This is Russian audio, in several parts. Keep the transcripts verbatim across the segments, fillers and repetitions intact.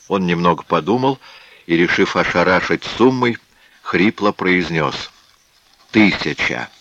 Он немного подумал и, решив ошарашить суммой, хрипло произнес: «Тысяча».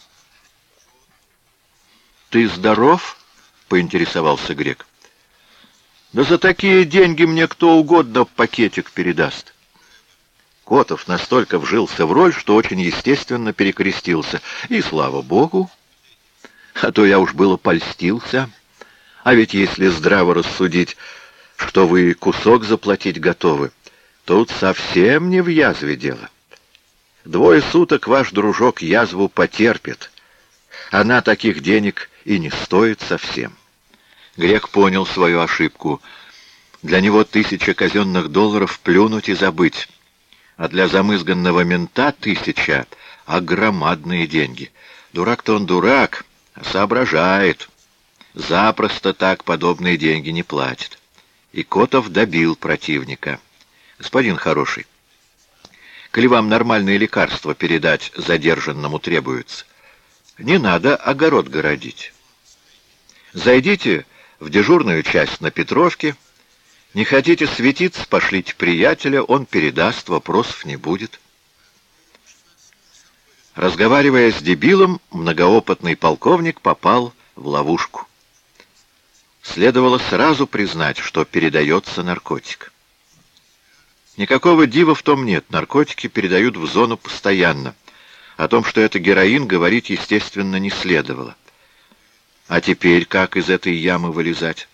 «Ты здоров?» — поинтересовался грек. «Да за такие деньги мне кто угодно пакетик передаст». Котов настолько вжился в роль, что очень естественно перекрестился. И слава богу, а то я уж было польстился. А ведь если здраво рассудить, что вы кусок заплатить готовы, тут совсем не в язве дело. Двое суток ваш дружок язву потерпит. Она таких денег и не стоит совсем. Грек понял свою ошибку. Для него тысяча казенных долларов плюнуть и забыть. А для замызганного мента тысяча — огромадные деньги. Дурак-то он дурак, а соображает. Запросто так подобные деньги не платит. И Котов добил противника. «Господин хороший, коли вам нормальные лекарства передать задержанному требуется, не надо огород городить. Зайдите в дежурную часть на Петровке. Не хотите светиться, пошлите приятеля, он передаст, вопросов не будет». Разговаривая с дебилом, многоопытный полковник попал в ловушку. Следовало сразу признать, что передается наркотик. Никакого дива в том нет, наркотики передают в зону постоянно. О том, что это героин, говорить, естественно, не следовало. А теперь как из этой ямы вылезать?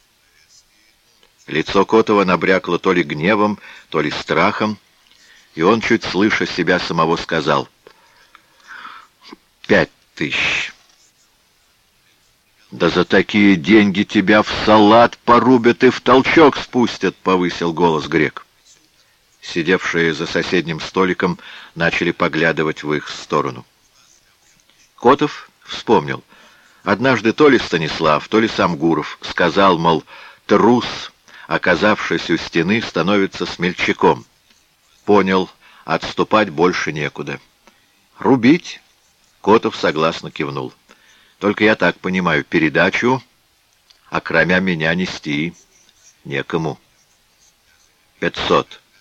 Лицо Котова набрякло то ли гневом, то ли страхом, и он, чуть слыша себя самого, сказал: «Пять тысяч». «Да за такие деньги тебя в салат порубят и в толчок спустят», — повысил голос грек. Сидевшие за соседним столиком начали поглядывать в их сторону. Котов вспомнил. Однажды то ли Станислав, то ли сам Гуров сказал, мол, трус, оказавшись у стены, становится смельчаком. Понял, отступать больше некуда. «Рубить?» — Котов согласно кивнул. «Только я так понимаю, передачу, а кроме меня нести некому». «Пятьсот».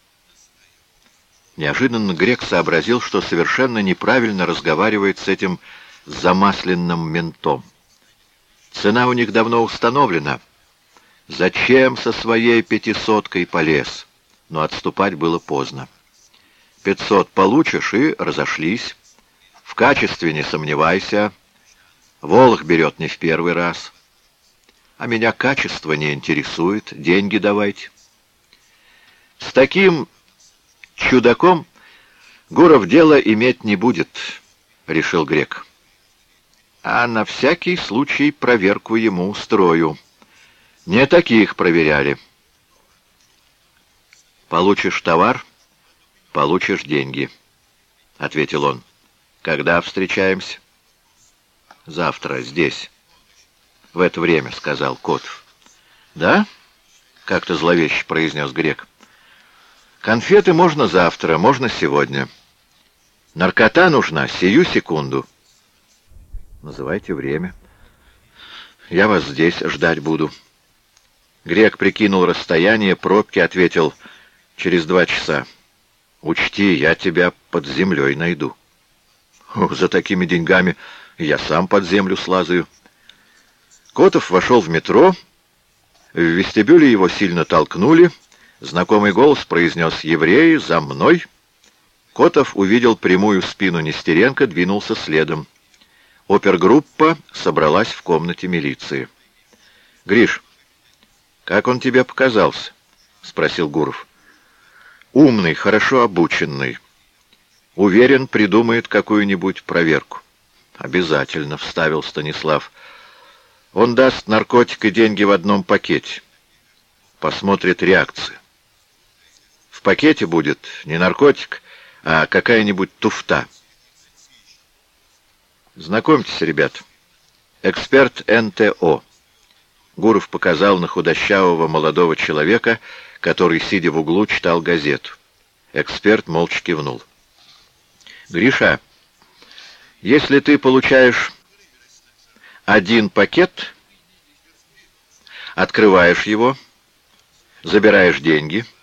Неожиданно грек сообразил, что совершенно неправильно разговаривает с этим замасленным ментом. Цена у них давно установлена. Зачем со своей пятисоткой полез? Но отступать было поздно. Пятьсот получишь и разошлись. В качестве не сомневайся. Волх берет не в первый раз. А меня качество не интересует. Деньги давайте. С таким чудаком Гуров дело иметь не будет, решил грек. А на всякий случай проверку ему устрою. Не таких проверяли. «Получишь товар, получишь деньги», — ответил он. «Когда встречаемся?» «Завтра, здесь». «В это время», — сказал Котов. «Да?» — как-то зловеще произнес грек. «Конфеты можно завтра, можно сегодня. Наркота нужна сию секунду». «Называйте время. Я вас здесь ждать буду». Грек прикинул расстояние, пробки, ответил: «Через два часа. Учти, я тебя под землей найду». О, за такими деньгами я сам под землю слазаю. Котов вошел в метро. В вестибюле его сильно толкнули. Знакомый голос произнес: «Евреи, за мной!» Котов увидел прямую спину Нестеренко, двинулся следом. Опергруппа собралась в комнате милиции. «Гриш, как он тебе показался?» — спросил Гуров. «Умный, хорошо обученный. Уверен, придумает какую-нибудь проверку». «Обязательно», — вставил Станислав. «Он даст наркотик и деньги в одном пакете. Посмотрит реакцию. В пакете будет не наркотик, а какая-нибудь туфта». «Знакомьтесь, ребят, эксперт эн тэ о». Гуров показал на худощавого молодого человека, который, сидя в углу, читал газету. Эксперт молча кивнул. «Гриша, если ты получаешь один пакет, открываешь его, Забираешь деньги,